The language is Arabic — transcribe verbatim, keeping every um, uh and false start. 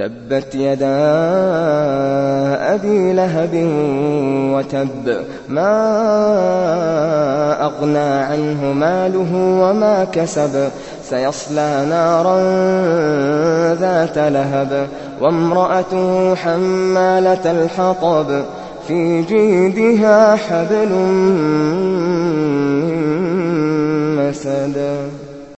تبت يدا أبي لهب وتب ما أغنى عنه ماله وما كسب سيصلى نارا ذات لهب وامرأته حمالة الحطب في جيدها حبل من مسد